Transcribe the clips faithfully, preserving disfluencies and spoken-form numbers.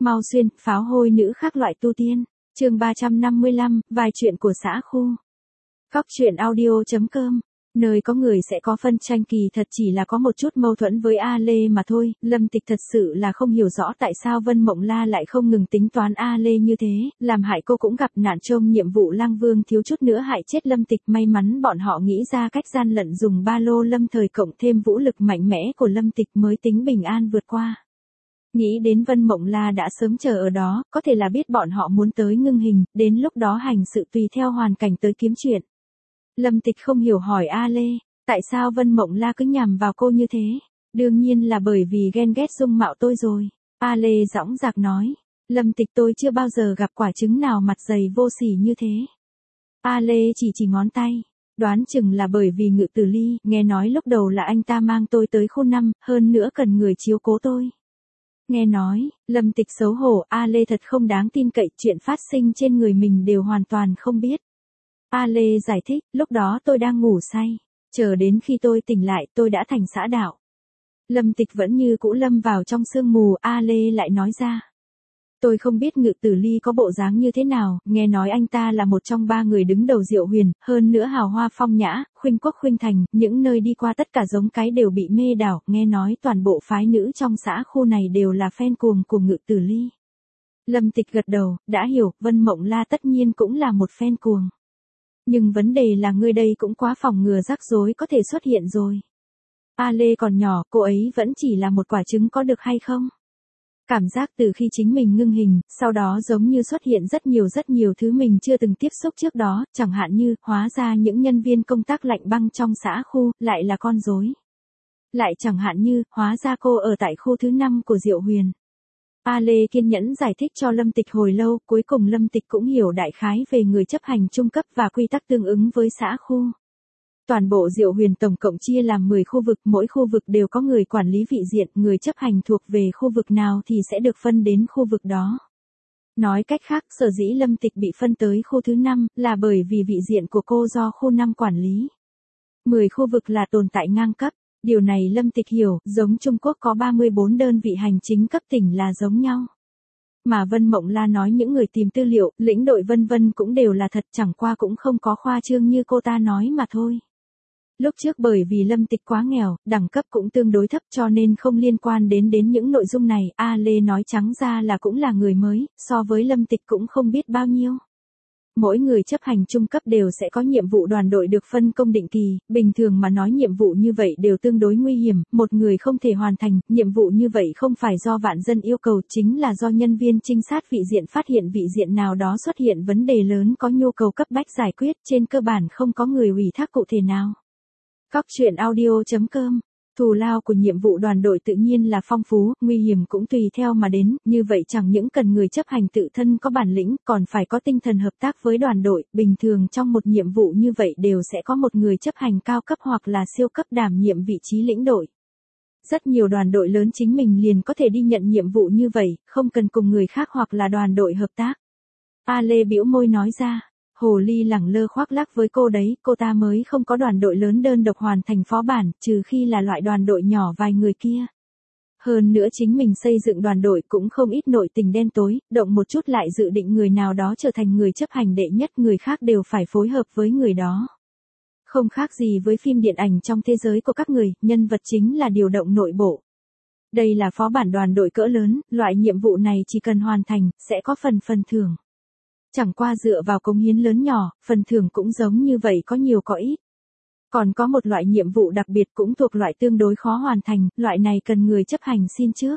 Mau xuyên, pháo hôi nữ khác loại tu tiên. Chương ba trăm năm mươi lăm, vài chuyện của xã khu. Góc truyện audio chấm com. Nơi có người sẽ có phân tranh, kỳ thật chỉ là có một chút mâu thuẫn với A Lê mà thôi. Lâm Tịch thật sự là không hiểu rõ tại sao Vân Mộng La lại không ngừng tính toán A Lê như thế, làm hại cô cũng gặp nạn trông nhiệm vụ lang vương thiếu chút nữa hại chết Lâm Tịch. May mắn bọn họ nghĩ ra cách gian lận dùng ba lô lâm thời cộng thêm vũ lực mạnh mẽ của Lâm Tịch mới tính bình an vượt qua. Nghĩ đến Vân Mộng La đã sớm chờ ở đó, có thể là biết bọn họ muốn tới ngưng hình, đến lúc đó hành sự tùy theo hoàn cảnh tới kiếm chuyện. Lâm Tịch không hiểu hỏi A Lê, tại sao Vân Mộng La cứ nhằm vào cô như thế? Đương nhiên là bởi vì ghen ghét dung mạo tôi rồi. A Lê dõng dạc nói, Lâm Tịch tôi chưa bao giờ gặp quả trứng nào mặt dày vô sỉ như thế. A Lê chỉ chỉ ngón tay, đoán chừng là bởi vì Ngự Tử Ly, nghe nói lúc đầu là anh ta mang tôi tới khu năm, hơn nữa cần người chiếu cố tôi. Nghe nói, Lâm Tịch xấu hổ, A Lê thật không đáng tin cậy, chuyện phát sinh trên người mình đều hoàn toàn không biết. A Lê giải thích, lúc đó tôi đang ngủ say, chờ đến khi tôi tỉnh lại tôi đã thành xã đạo. Lâm Tịch vẫn như cũ lâm vào trong sương mù, A Lê lại nói ra. Tôi không biết Ngự Tử Ly có bộ dáng như thế nào, nghe nói anh ta là một trong ba người đứng đầu Diệu Huyền, hơn nữa hào hoa phong nhã, khuynh quốc khuynh thành, những nơi đi qua tất cả giống cái đều bị mê đảo, nghe nói toàn bộ phái nữ trong xã khu này đều là fan cuồng của Ngự Tử Ly. Lâm Tịch gật đầu, đã hiểu, Vân Mộng La tất nhiên cũng là một fan cuồng. Nhưng vấn đề là người đây cũng quá phòng ngừa rắc rối có thể xuất hiện rồi. A Lê còn nhỏ, cô ấy vẫn chỉ là một quả trứng có được hay không? Cảm giác từ khi chính mình ngưng hình, sau đó giống như xuất hiện rất nhiều rất nhiều thứ mình chưa từng tiếp xúc trước đó, chẳng hạn như, hóa ra những nhân viên công tác lạnh băng trong xã khu, lại là con rối. Lại chẳng hạn như, hóa ra cô ở tại khu thứ năm của Diệu Huyền. A Lê kiên nhẫn giải thích cho Lâm Tịch hồi lâu, cuối cùng Lâm Tịch cũng hiểu đại khái về người chấp hành trung cấp và quy tắc tương ứng với xã khu. Toàn bộ Diệu Huyền tổng cộng chia làm mười khu vực, mỗi khu vực đều có người quản lý vị diện, người chấp hành thuộc về khu vực nào thì sẽ được phân đến khu vực đó. Nói cách khác, sở dĩ Lâm Tịch bị phân tới khu thứ năm, là bởi vì vị diện của cô do khu năm quản lý. mười khu vực là tồn tại ngang cấp, điều này Lâm Tịch hiểu, giống Trung Quốc có ba mươi bốn đơn vị hành chính cấp tỉnh là giống nhau. Mà Vân Mộng La nói những người tìm tư liệu, lĩnh đội vân vân cũng đều là thật, chẳng qua cũng không có khoa trương như cô ta nói mà thôi. Lúc trước bởi vì Lâm Tịch quá nghèo, đẳng cấp cũng tương đối thấp cho nên không liên quan đến đến những nội dung này, A Lê nói trắng ra là cũng là người mới, so với Lâm Tịch cũng không biết bao nhiêu. Mỗi người chấp hành trung cấp đều sẽ có nhiệm vụ đoàn đội được phân công định kỳ, bình thường mà nói nhiệm vụ như vậy đều tương đối nguy hiểm, một người không thể hoàn thành, nhiệm vụ như vậy không phải do vạn dân yêu cầu, chính là do nhân viên trinh sát vị diện phát hiện vị diện nào đó xuất hiện vấn đề lớn có nhu cầu cấp bách giải quyết, trên cơ bản không có người ủy thác cụ thể nào. Góc truyện audio chấm com. Thù lao của nhiệm vụ đoàn đội tự nhiên là phong phú, nguy hiểm cũng tùy theo mà đến, như vậy chẳng những cần người chấp hành tự thân có bản lĩnh, còn phải có tinh thần hợp tác với đoàn đội, bình thường trong một nhiệm vụ như vậy đều sẽ có một người chấp hành cao cấp hoặc là siêu cấp đảm nhiệm vị trí lĩnh đội. Rất nhiều đoàn đội lớn chính mình liền có thể đi nhận nhiệm vụ như vậy, không cần cùng người khác hoặc là đoàn đội hợp tác. A Lê bĩu môi nói ra. Hồ Ly lẳng lơ khoác lác với cô đấy, cô ta mới không có đoàn đội lớn đơn độc hoàn thành phó bản, trừ khi là loại đoàn đội nhỏ vài người kia. Hơn nữa chính mình xây dựng đoàn đội cũng không ít nội tình đen tối, động một chút lại dự định người nào đó trở thành người chấp hành đệ nhất, người khác đều phải phối hợp với người đó. Không khác gì với phim điện ảnh trong thế giới của các người, nhân vật chính là điều động nội bộ. Đây là phó bản đoàn đội cỡ lớn, loại nhiệm vụ này chỉ cần hoàn thành, sẽ có phần phần thưởng. Chẳng qua dựa vào cống hiến lớn nhỏ, phần thưởng cũng giống như vậy có nhiều có ít. Còn có một loại nhiệm vụ đặc biệt cũng thuộc loại tương đối khó hoàn thành, loại này cần người chấp hành xin trước.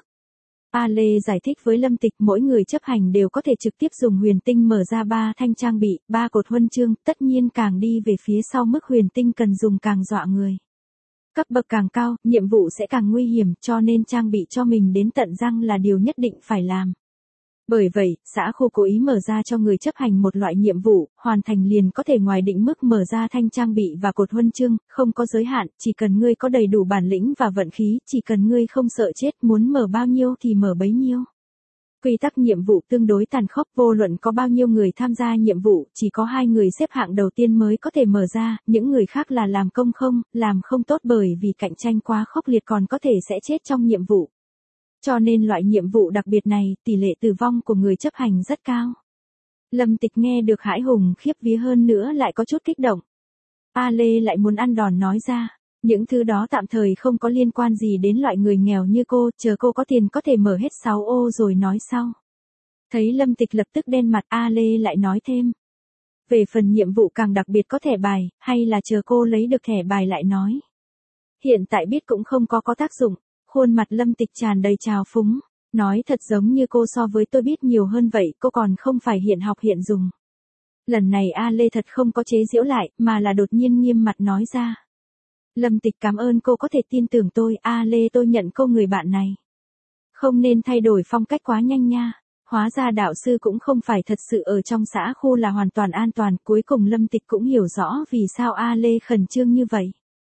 A Lê giải thích với Lâm Tịch mỗi người chấp hành đều có thể trực tiếp dùng huyền tinh mở ra ba thanh trang bị, ba cột huân chương, tất nhiên càng đi về phía sau mức huyền tinh cần dùng càng dọa người. Cấp bậc càng cao, nhiệm vụ sẽ càng nguy hiểm cho nên trang bị cho mình đến tận răng là điều nhất định phải làm. Bởi vậy, xã khu cố ý mở ra cho người chấp hành một loại nhiệm vụ, hoàn thành liền có thể ngoài định mức mở ra thanh trang bị và cột huân chương, không có giới hạn, chỉ cần ngươi có đầy đủ bản lĩnh và vận khí, chỉ cần ngươi không sợ chết, muốn mở bao nhiêu thì mở bấy nhiêu. Quy tắc nhiệm vụ tương đối tàn khốc, vô luận có bao nhiêu người tham gia nhiệm vụ, chỉ có hai người xếp hạng đầu tiên mới có thể mở ra, những người khác là làm công không, làm không tốt bởi vì cạnh tranh quá khốc liệt còn có thể sẽ chết trong nhiệm vụ. Cho nên loại nhiệm vụ đặc biệt này, tỷ lệ tử vong của người chấp hành rất cao. Lâm Tịch nghe được hãi hùng khiếp vía hơn nữa lại có chút kích động. A Lê lại muốn ăn đòn nói ra. Những thứ đó tạm thời không có liên quan gì đến loại người nghèo như cô, chờ cô có tiền có thể mở hết sáu ô rồi nói sau. Thấy Lâm Tịch lập tức đen mặt, A Lê lại nói thêm. Về phần nhiệm vụ càng đặc biệt có thẻ bài, hay là chờ cô lấy được thẻ bài lại nói. Hiện tại biết cũng không có có tác dụng, khuôn mặt Lâm Tịch tràn đầy trào phúng. Nói thật giống như cô so với tôi biết nhiều hơn vậy, cô còn không phải hiện học hiện dùng. Lần này A Lê thật không có chế giễu lại, mà là đột nhiên nghiêm mặt nói ra. Lâm Tịch cảm ơn cô có thể tin tưởng tôi, A Lê tôi nhận cô người bạn này. Không nên thay đổi phong cách quá nhanh nha. Hóa ra đạo sư cũng không phải thật sự ở trong xã khu là hoàn toàn an toàn, cuối cùng Lâm Tịch cũng hiểu rõ vì sao A Lê khẩn trương như vậy.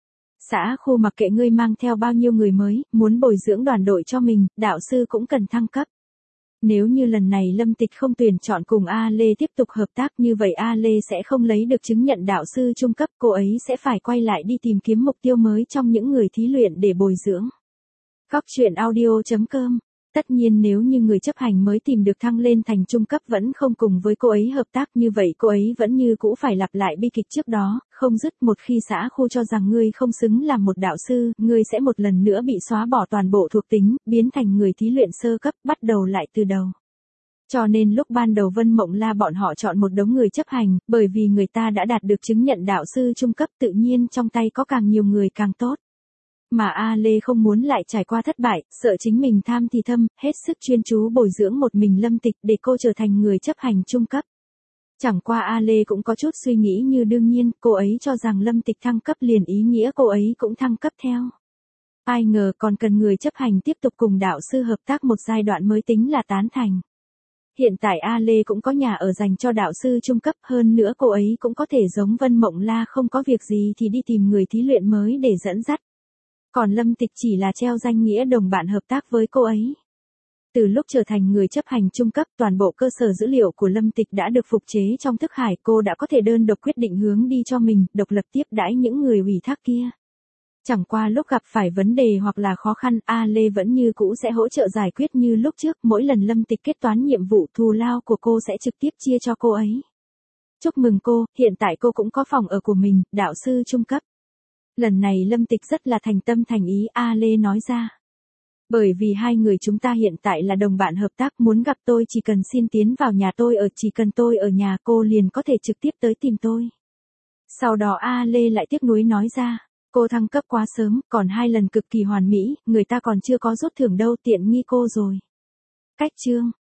Xã khu mặc kệ ngươi mang theo bao nhiêu người mới, muốn bồi dưỡng đoàn đội cho mình, đạo sư cũng cần thăng cấp. Nếu như lần này Lâm Tịch không tuyển chọn cùng A Lê tiếp tục hợp tác như vậy A Lê sẽ không lấy được chứng nhận đạo sư trung cấp, cô ấy sẽ phải quay lại đi tìm kiếm mục tiêu mới trong những người thí luyện để bồi dưỡng. Góc truyện audio chấm com. Tất nhiên nếu như người chấp hành mới tìm được thăng lên thành trung cấp vẫn không cùng với cô ấy hợp tác như vậy cô ấy vẫn như cũ phải lặp lại bi kịch trước đó, không dứt một khi xã khu cho rằng ngươi không xứng làm một đạo sư, ngươi sẽ một lần nữa bị xóa bỏ toàn bộ thuộc tính, biến thành người thí luyện sơ cấp, bắt đầu lại từ đầu. Cho nên lúc ban đầu Vân Mộng La bọn họ chọn một đống người chấp hành, bởi vì người ta đã đạt được chứng nhận đạo sư trung cấp tự nhiên trong tay có càng nhiều người càng tốt. Mà A Lê không muốn lại trải qua thất bại, sợ chính mình tham thì thâm, hết sức chuyên chú bồi dưỡng một mình Lâm Tịch để cô trở thành người chấp hành trung cấp. Chẳng qua A Lê cũng có chút suy nghĩ như đương nhiên, cô ấy cho rằng Lâm Tịch thăng cấp liền ý nghĩa cô ấy cũng thăng cấp theo. Ai ngờ còn cần người chấp hành tiếp tục cùng đạo sư hợp tác một giai đoạn mới tính là tán thành. Hiện tại A Lê cũng có nhà ở dành cho đạo sư trung cấp, hơn nữa cô ấy cũng có thể giống Vân Mộng La không có việc gì thì đi tìm người thí luyện mới để dẫn dắt. Còn Lâm Tịch chỉ là treo danh nghĩa đồng bạn hợp tác với cô ấy. Từ lúc trở thành người chấp hành trung cấp, toàn bộ cơ sở dữ liệu của Lâm Tịch đã được phục chế trong thức hải, cô đã có thể đơn độc quyết định hướng đi cho mình, độc lập tiếp đãi những người ủy thác kia. Chẳng qua lúc gặp phải vấn đề hoặc là khó khăn, A Lê vẫn như cũ sẽ hỗ trợ giải quyết như lúc trước, mỗi lần Lâm Tịch kết toán nhiệm vụ thù lao của cô sẽ trực tiếp chia cho cô ấy. Chúc mừng cô, hiện tại cô cũng có phòng ở của mình, đạo sư trung cấp. Lần này Lâm Tịch rất là thành tâm thành ý, A Lê nói ra. Bởi vì hai người chúng ta hiện tại là đồng bạn hợp tác, muốn gặp tôi chỉ cần xin tiến vào nhà tôi ở, chỉ cần tôi ở nhà cô liền có thể trực tiếp tới tìm tôi. Sau đó A Lê lại tiếc nuối nói ra, cô thăng cấp quá sớm, còn hai lần cực kỳ hoàn mỹ, người ta còn chưa có rút thưởng đâu, tiện nghi cô rồi. Cách chương